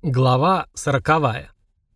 Глава 40.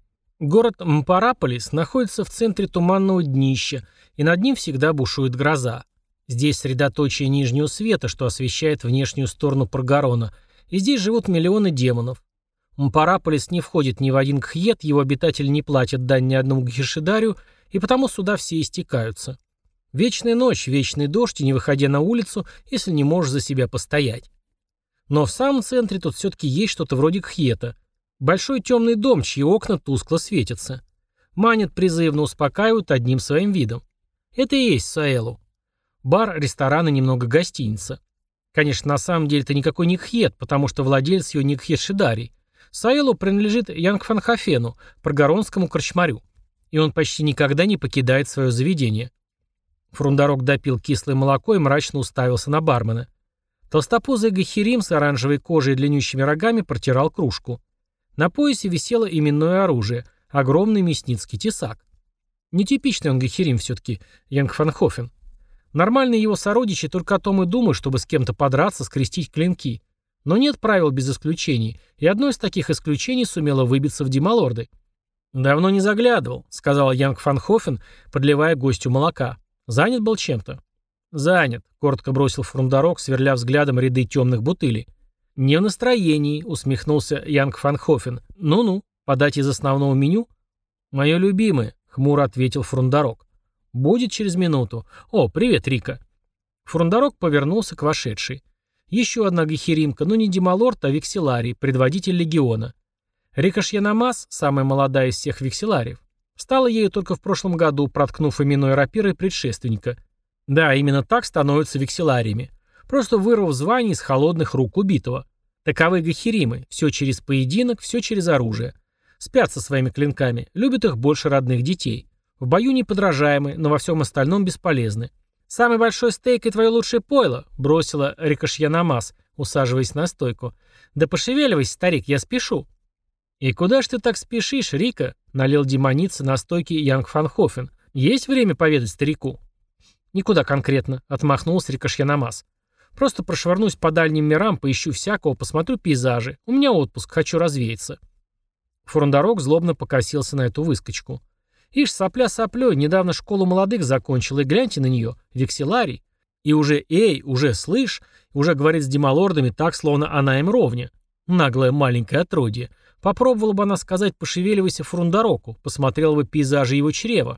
Город Мпараполис находится в центре туманного днища, и над ним всегда бушует гроза. Здесь средоточие нижнего света, что освещает внешнюю сторону Паргарона, и здесь живут миллионы демонов. Мпараполис не входит ни в один кхьет, его обитатели не платят дань ни одному гхишидарию, и потому сюда все истекаются. Вечная ночь, вечный дождь, и не выходя на улицу, если не можешь за себя постоять. Но в самом центре тут все-таки есть что-то вроде кхьета. Большой темный дом, чьи окна тускло светятся. Манят призывно, успокаивают одним своим видом. Это и есть Саэлу. Бар, ресторан и немного гостиница. Конечно, на самом деле это никакой не кхьет, потому что владелец ее не кхьет-шидарий. Саэлу принадлежит Янгфанхофену, паргаронскому корчмарю. И он почти никогда не покидает свое заведение. Фрундарок допил кислое молоко и мрачно уставился на бармена. Толстопузый гахирим с оранжевой кожей и длиннющими рогами протирал кружку. На поясе висело именное оружие – огромный мясницкий тесак. Нетипичный он гахирим все-таки, Янгфанхофен. Нормальные его сородичи только о том и думают, чтобы с кем-то подраться, скрестить клинки. Но нет правил без исключений, и одно из таких исключений сумело выбиться в демалорды. «Давно не заглядывал», — сказал Янгфанхофен, подливая гостю молока. «Занят был чем-то?» «Занят», — коротко бросил Фрундарок, сверля взглядом ряды темных бутылей. «Не в настроении», — усмехнулся Янгфанхофен. «Ну-ну, подать из основного меню?» «Мое любимое», — хмуро ответил Фрундарок. «Будет через минуту. О, привет, Рика». Фрундарок повернулся к вошедшей. Еще одна гахиримка, но не демалорд, а векселарий, предводитель легиона. Рика Шьянамас, самая молодая из всех векселариев, стала ею только в прошлом году, проткнув именной рапирой предшественника. Да, именно так становятся векселариями. Просто вырвав звание из холодных рук убитого. Таковы гахиримы. Все через поединок, все через оружие. Спят со своими клинками, любят их больше родных детей. В бою неподражаемы, но во всем остальном бесполезны. «Самый большой стейк и твое лучшее пойло», — бросила Рикошьянамас, усаживаясь на стойку. «Да пошевеливайся, старик, я спешу». «И куда ж ты так спешишь, Рика?» — налил демоница на стойке Янгфанхофен. «Есть время поведать старику?» «Никуда конкретно», — отмахнулся Рикошьянамас. «Просто прошвырнусь по дальним мирам, поищу всякого, посмотрю пейзажи. У меня отпуск, хочу развеяться». Фрундарок злобно покосился на эту выскочку. «Ишь, сопля соплей, недавно школу молодых закончил, и гляньте на нее, векселарий. И уже, уже, слышь, уже говорит с демалордами так, словно она им ровня. Наглое маленькое отродье. Попробовала бы она сказать «пошевеливайся Фрундароку», посмотрела бы пейзажи его чрева.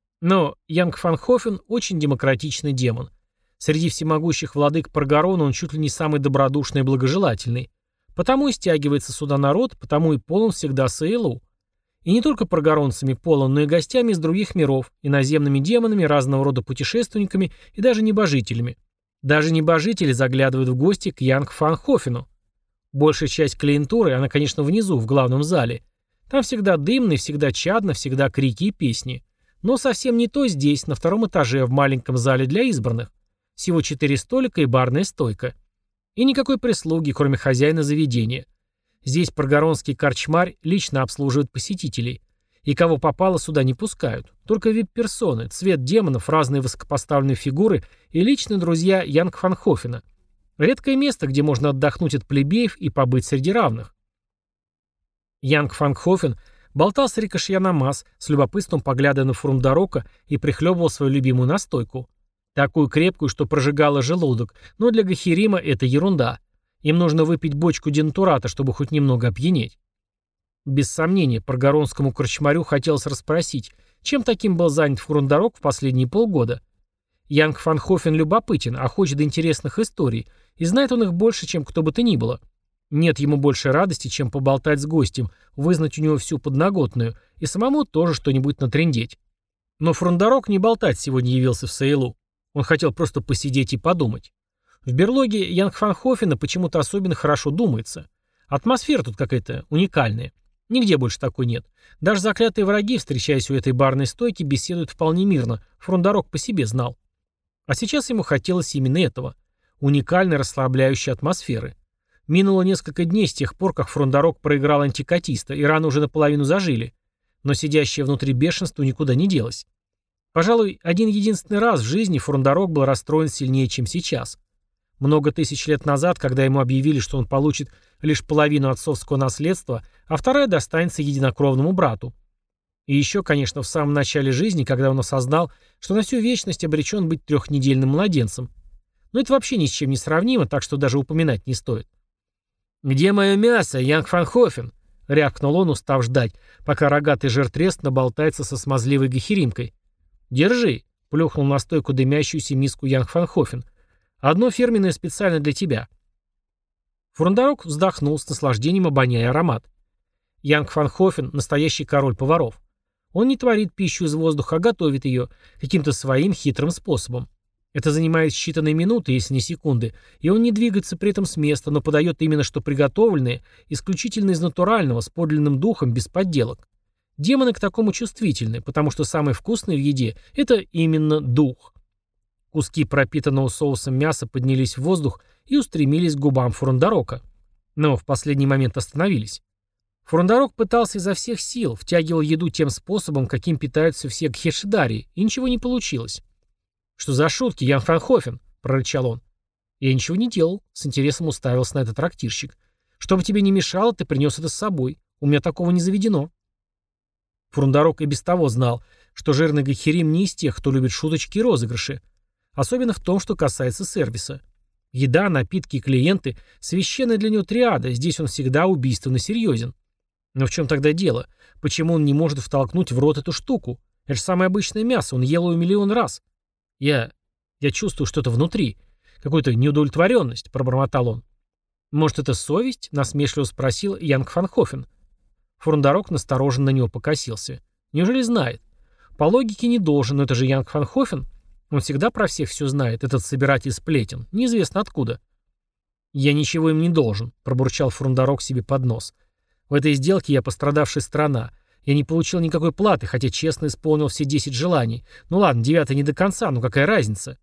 Но Янгфанхофен очень демократичный демон. Среди всемогущих владык Паргарона он чуть ли не самый добродушный и благожелательный. Потому и стягивается сюда народ, потому и полон всегда Саэлу. И не только паргаронцами полон, но и гостями из других миров, иноземными демонами, разного рода путешественниками и даже небожителями. Даже небожители заглядывают в гости к Янгфанхофену. Большая часть клиентуры, она, конечно, внизу, в главном зале. Там всегда дымно, всегда чадно, всегда крики и песни. Но совсем не то здесь, на втором этаже, в маленьком зале для избранных. Всего 4 столика и барная стойка. И никакой прислуги, кроме хозяина заведения. Здесь паргаронский корчмарь лично обслуживает посетителей. И кого попало, сюда не пускают. Только вип-персоны, цвет демонов, разные высокопоставленные фигуры и личные друзья Янгфанхофена. Редкое место, где можно отдохнуть от плебеев и побыть среди равных. Янгфанхофен болтал с Рикошьянамас, с любопытством поглядывая на Фрундарока и прихлебывал свою любимую настойку. Такую крепкую, что прожигала желудок, но для гахирима это ерунда. Им нужно выпить бочку дентурата, чтобы хоть немного опьянеть. Без сомнения, паргаронскому корчмарю хотелось расспросить, чем таким был занят Фрундарок в последние полгода. Янгфанхофен любопытен, а хочет до интересных историй, и знает он их больше, чем кто бы то ни было. Нет ему больше радости, чем поболтать с гостем, вызнать у него всю подноготную, и самому тоже что-нибудь натрындеть. Но Фрундарок не болтать сегодня явился в Саэлу. Он хотел просто посидеть и подумать. В берлоге Янгфанхофена почему-то особенно хорошо думается. Атмосфера тут какая-то уникальная. Нигде больше такой нет. Даже заклятые враги, встречаясь у этой барной стойки, беседуют вполне мирно. Фрундарок по себе знал. А сейчас ему хотелось именно этого. Уникальной расслабляющей атмосферы. Минуло несколько дней с тех пор, как Фрундарок проиграл антикатиста, и раны уже наполовину зажили. Но сидящее внутри бешенство никуда не делось. Пожалуй, один-единственный раз в жизни Фрундарок был расстроен сильнее, чем сейчас. Много тысяч лет назад, когда ему объявили, что он получит лишь половину отцовского наследства, а вторая достанется единокровному брату. И еще, конечно, в самом начале жизни, когда он осознал, что на всю вечность обречен быть трехнедельным младенцем. Но это вообще ни с чем не сравнимо, так что даже упоминать не стоит. «Где мое мясо, Янг фан Хофен?» — рявкнул он, устав ждать, пока рогатый жертрест наболтается со смазливой гахеримкой. «Держи», — плюхнул на стойку дымящуюся миску Янг фан Хофен. «Одно фирменное специально для тебя». Фурндорок вздохнул с наслаждением, обоняя аромат. Янг фан Хофен — настоящий король поваров. Он не творит пищу из воздуха, а готовит ее каким-то своим хитрым способом. Это занимает считанные минуты, если не секунды, и он не двигается при этом с места, но подает именно что приготовленное, исключительно из натурального, с подлинным духом, без подделок. Демоны к такому чувствительны, потому что самое вкусное в еде – это именно дух. Куски пропитанного соусом мяса поднялись в воздух и устремились к губам Фурндорока. Но в последний момент остановились. Фурндорок пытался изо всех сил, втягивал еду тем способом, каким питаются все гхешидари, и ничего не получилось. «Что за шутки, Ян фан Хофен?» — прорычал он. «Я ничего не делал», — с интересом уставился на этот трактирщик. «Что бы тебе не мешало, ты принес это с собой. У меня такого не заведено». Фурндорок и без того знал, что жирный гахерим не из тех, кто любит шуточки и розыгрыши. Особенно в том, что касается сервиса. Еда, напитки и клиенты — священная для него триада, здесь он всегда убийственно серьезен. Но в чем тогда дело? Почему он не может втолкнуть в рот эту штуку? Это же самое обычное мясо, он ел его миллион раз. Я чувствую что-то внутри. Какую-то неудовлетворенность, пробормотал он. Может, это совесть? Насмешливо спросил Янг фан Хофен. Фурндорок настороженно на него покосился. Неужели знает? По логике не должен, но это же Янг фан Хофен. Он всегда про всех все знает, этот собиратель сплетен. Неизвестно откуда. Я ничего им не должен, пробурчал Фурндорок себе под нос. В этой сделке я пострадавшая сторона. Я не получил никакой платы, хотя честно исполнил все 10 желаний. Ну ладно, 9 не до конца, но какая разница?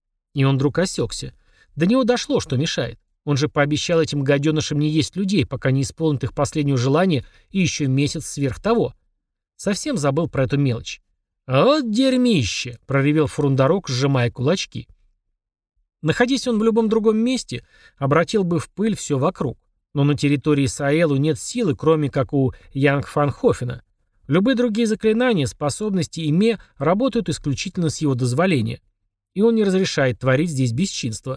И он вдруг осекся. До него дошло, что мешает. Он же пообещал этим гаденышам не есть людей, пока не исполнит их последнее желание и еще месяц сверх того. Совсем забыл про эту мелочь. «Вот дерьмище!» — проревел Фурндорок, сжимая кулачки. Находясь он в любом другом месте, обратил бы в пыль все вокруг. Но на территории Саэлу нет силы, кроме как у Янг фан Хофена. Любые другие заклинания, способности и ме работают исключительно с его дозволения. И он не разрешает творить здесь бесчинство.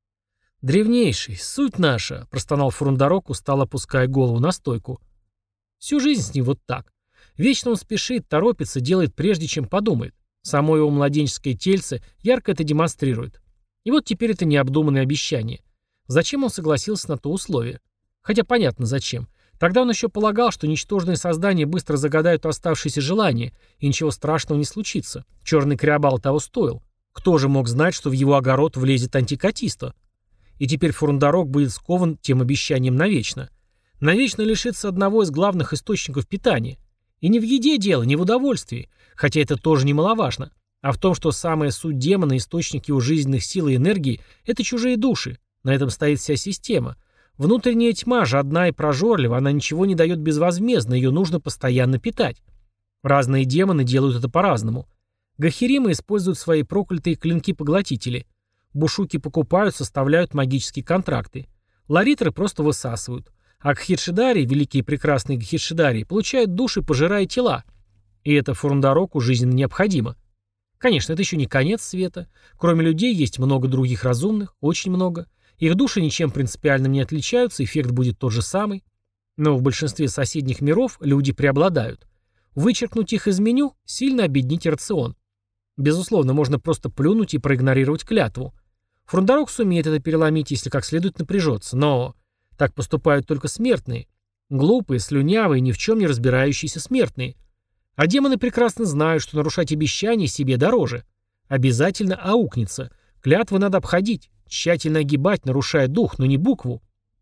«Древнейший, суть наша», — простонал Фурндорок, устало опуская голову на стойку. Всю жизнь с ним вот так. Вечно он спешит, торопится, делает прежде, чем подумает. Само его младенческое тельце ярко это демонстрирует. И вот теперь это необдуманное обещание. Зачем он согласился на то условие? Хотя понятно зачем. Тогда он еще полагал, что ничтожные создания быстро загадают оставшиеся желания, и ничего страшного не случится. Черный криобал того стоил. Кто же мог знать, что в его огород влезет антикатисто? И теперь Фурндорок будет скован тем обещанием навечно. Навечно лишится одного из главных источников питания. И не в еде дело, не в удовольствии, хотя это тоже немаловажно, а в том, что самая суть демона, источник его жизненных сил и энергии – это чужие души. На этом стоит вся система. Внутренняя тьма жадна и прожорлива, она ничего не дает безвозмездно, ее нужно постоянно питать. Разные демоны делают это по-разному. Гахеримы используют свои проклятые клинки-поглотители. Бушуки покупают, составляют магические контракты. Ларитры просто высасывают. А гхедшидари, великие и прекрасные гхедшидари, получают души, пожирая тела. И это Фурндороку жизненно необходимо. Конечно, это еще не конец света. Кроме людей есть много других разумных, очень много. Их души ничем принципиальным не отличаются, эффект будет тот же самый. Но в большинстве соседних миров люди преобладают. Вычеркнуть их из меню – сильно обеднить рацион. Безусловно, можно просто плюнуть и проигнорировать клятву. Фурндорок сумеет это переломить, если как следует напряжется, но так поступают только смертные. Глупые, слюнявые, ни в чем не разбирающиеся смертные. А демоны прекрасно знают, что нарушать обещания себе дороже. Обязательно аукнется. Клятвы надо обходить, тщательно огибать, нарушая дух, но не букву.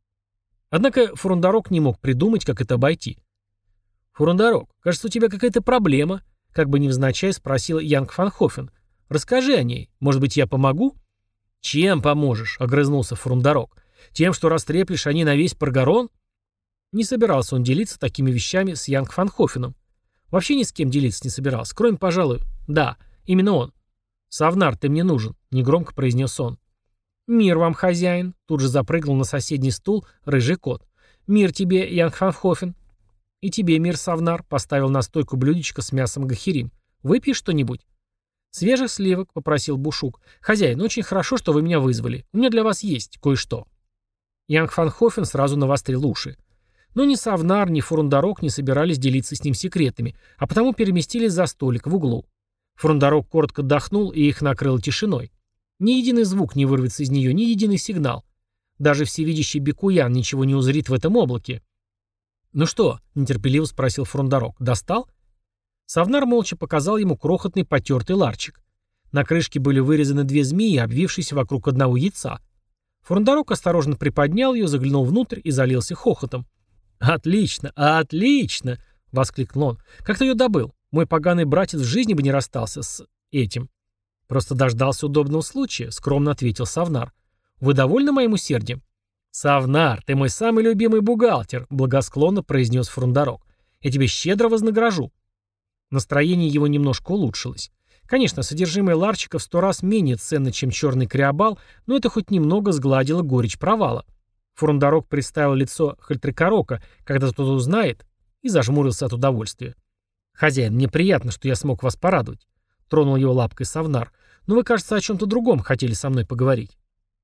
Однако Фурндорок не мог придумать, как это обойти. «Фурндорок, кажется, у тебя какая-то проблема», — как бы невзначай спросил Янг фан Хофен. «Расскажи о ней. Может быть, я помогу?» «Чем поможешь?» — огрызнулся Фурндорок. «Тем, что растреплешь они на весь Паргарон?» Не собирался он делиться такими вещами с Янг фан Хофеном. Вообще ни с кем делиться не собирался, кроме, пожалуй, да, именно он. «Савнар, ты мне нужен», — негромко произнес он. «Мир вам, хозяин», — тут же запрыгнул на соседний стул рыжий кот. «Мир тебе, Янг фан Хофен». «И тебе, мир Савнар», — поставил на стойку блюдечко с мясом Гахирим. «Выпьешь что-нибудь?» «Свежих сливок», — попросил Бушук. «Хозяин, очень хорошо, что вы меня вызвали. У меня для вас есть кое-что». Янг фан Хофен сразу навострил уши. Но ни Савнар, ни Фурундарок не собирались делиться с ним секретами, а потому переместились за столик в углу. Фурундарок коротко отдохнул, и их накрыло тишиной. Ни единый звук не вырвется из нее, ни единый сигнал. Даже всевидящий Бекуян ничего не узрит в этом облаке. «Ну что?» — нетерпеливо спросил Фурундарок. «Достал?» Савнар молча показал ему крохотный потертый ларчик. На крышке были вырезаны две змеи, обвившиеся вокруг одного яйца. Фурундарок осторожно приподнял ее, заглянул внутрь и залился хохотом. «Отлично! Отлично!» — воскликнул он. «Как ты ее добыл? Мой поганый братец в жизни бы не расстался с этим». «Просто дождался удобного случая», — скромно ответил Савнар. «Вы довольны моим усердием?» «Савнар, ты мой самый любимый бухгалтер», — благосклонно произнес Фурундарок. «Я тебе щедро вознагражу». Настроение его немножко улучшилось. Конечно, содержимое ларчика в 100 раз менее ценно, чем черный криобал, но это хоть немного сгладило горечь провала. Фурундарок представил лицо Хальтрикорока, когда тот узнает, и зажмурился от удовольствия. «Хозяин, мне приятно, что я смог вас порадовать», — тронул его лапкой Савнар. «Но вы, кажется, о чем-то другом хотели со мной поговорить».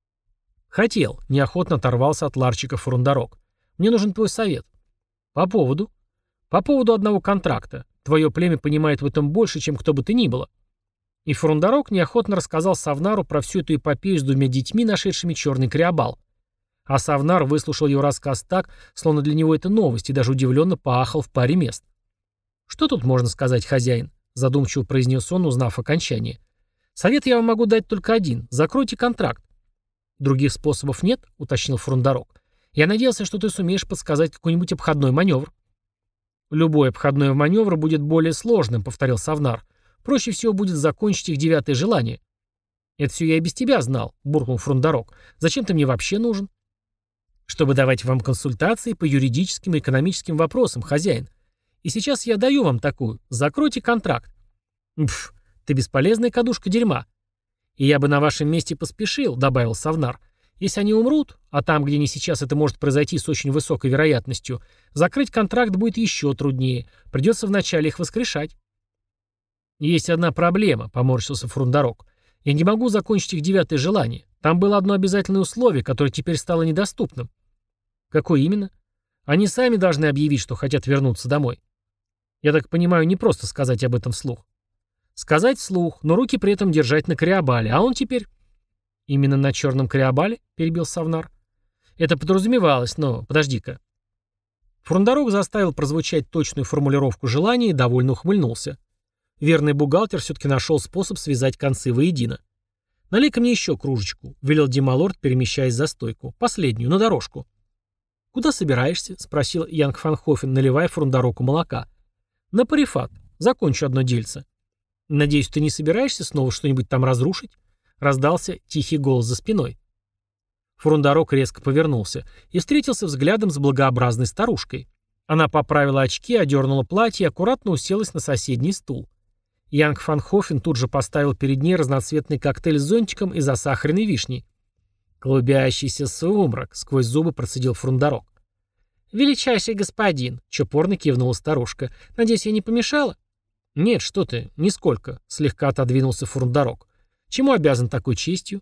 «Хотел», — неохотно оторвался от ларчика Фурундарок. «Мне нужен твой совет». «По поводу?» «По поводу одного контракта. Твое племя понимает в этом больше, чем кто бы то ни было». И Фурундарок неохотно рассказал Савнару про всю эту эпопею с двумя детьми, нашедшими черный криобал. А Савнар выслушал его рассказ так, словно для него это новость, и даже удивленно поахал в паре мест. «Что тут можно сказать, хозяин?» — задумчиво произнес он, узнав окончание. «Совет я вам могу дать только один. Закройте контракт». «Других способов нет?» — уточнил Фурундарок. «Я надеялся, что ты сумеешь подсказать какой-нибудь обходной маневр». «Любой обходной маневр будет более сложным», — повторил Савнар. «Проще всего будет закончить их 9-е желание». «Это все я и без тебя знал», — буркнул Фурундарок. «Зачем ты мне вообще нужен?» «Чтобы давать вам консультации по юридическим и экономическим вопросам, хозяин. И сейчас я даю вам такую. Закройте контракт». «Пф, ты бесполезная кадушка дерьма». «И я бы на вашем месте поспешил», — добавил Савнар. «Если они умрут, а там, где не сейчас, это может произойти с очень высокой вероятностью, закрыть контракт будет еще труднее. Придется вначале их воскрешать». «Есть одна проблема», — поморщился Фурундарок. «Я не могу закончить их 9-е желание. Там было одно обязательное условие, которое теперь стало недоступным». «Какое именно?» «Они сами должны объявить, что хотят вернуться домой». «Я так понимаю, не просто сказать об этом вслух». «Сказать вслух, но руки при этом держать на криобале, а он теперь...» «Именно на черном криобале?» — перебил Савнар. «Это подразумевалось, но... Подожди-ка». Фурундарок заставил прозвучать точную формулировку желания и довольно ухмыльнулся. Верный бухгалтер все-таки нашел способ связать концы воедино. «Налей-ка мне еще кружечку», — велел Дималорд, перемещаясь за стойку. «Последнюю, на дорожку». «Куда собираешься?» — спросил Янг фан Хофен, наливая Фурундароку молока. «На Парифат. Закончу одно дельце». «Надеюсь, ты не собираешься снова что-нибудь там разрушить?» — раздался тихий голос за спиной. Фурундарок резко повернулся и встретился взглядом с благообразной старушкой. Она поправила очки, одернула платье и аккуратно уселась на соседний стул. Янг фан Хофен тут же поставил перед ней разноцветный коктейль с зонтиком и засахаренной вишней. «Клубящийся сумрак», — сквозь зубы процедил Фурундарок. «Величайший господин», — чопорно кивнула старушка. «Надеюсь, я не помешала?» «Нет, что ты, нисколько», — слегка отодвинулся Фурундарок. «Чему обязан такой честью?»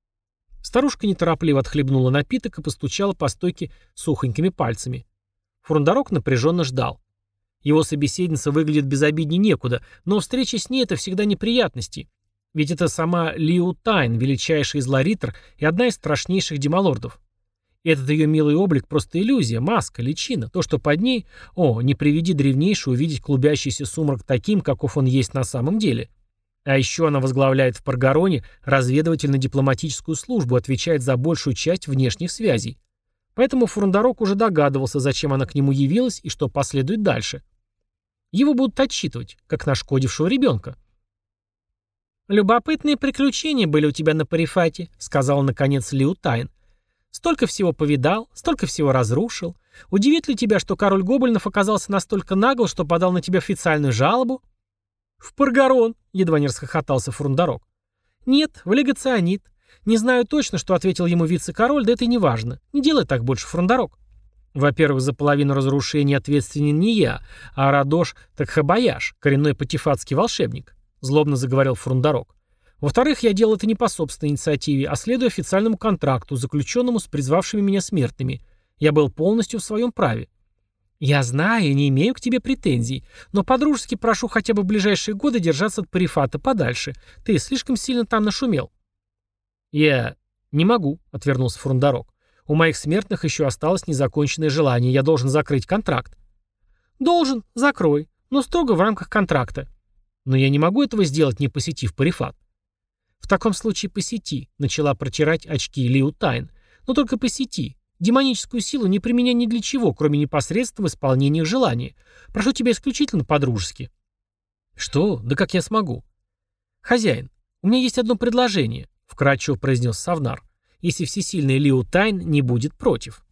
Старушка неторопливо отхлебнула напиток и постучала по стойке сухонькими пальцами. Фурундарок напряженно ждал. Его собеседница выглядит безобиднее некуда, но встреча с ней — это всегда неприятности. Ведь это сама Лиу Тайн, величайший из ларитр и одна из страшнейших демалордов. Этот ее милый облик — просто иллюзия, маска, личина, то, что под ней... О, не приведи древнейшую увидеть клубящийся сумрак таким, каков он есть на самом деле. А еще она возглавляет в Паргароне разведывательно-дипломатическую службу, отвечает за большую часть внешних связей. Поэтому Фурундарок уже догадывался, зачем она к нему явилась и что последует дальше. Его будут отчитывать, как нашкодившего ребенка. «Любопытные приключения были у тебя на Парифате», — сказал наконец Лиу Тайн. «Столько всего повидал, столько всего разрушил. Удивит ли тебя, что король гоблинов оказался настолько нагл, что подал на тебя официальную жалобу?» «В Паргарон», — едва не расхохотался Фурундарок. «Нет, в легационит. Не знаю точно, что ответил ему вице-король, да это и не важно. Не делай так больше, Фурундарок». Во-первых, за половину разрушений ответственен не я, а Радош Такхабаяш, коренной патифатский волшебник, злобно заговорил Фрундарок. Во-вторых, я делал это не по собственной инициативе, а следуя официальному контракту, заключенному с призвавшими меня смертными. Я был полностью в своем праве. Я знаю и не имею к тебе претензий, но по-дружески прошу хотя бы в ближайшие годы держаться от Парифата подальше. Ты слишком сильно там нашумел. Я не могу, отвернулся Фрундарок. У моих смертных еще осталось незаконченное желание, я должен закрыть контракт. Должен, закрой, но строго в рамках контракта. Но я не могу этого сделать, не посетив Парифат. В таком случае посети, начала протирать очки Лиу Тайн. Но только посети. Демоническую силу не применяй ни для чего, кроме непосредственного исполнения их желания. Прошу тебя исключительно по-дружески. Что? Да как я смогу? Хозяин, у меня есть одно предложение, вкратчиво произнес Савнар, если всесильный Лиу Тайн не будет против.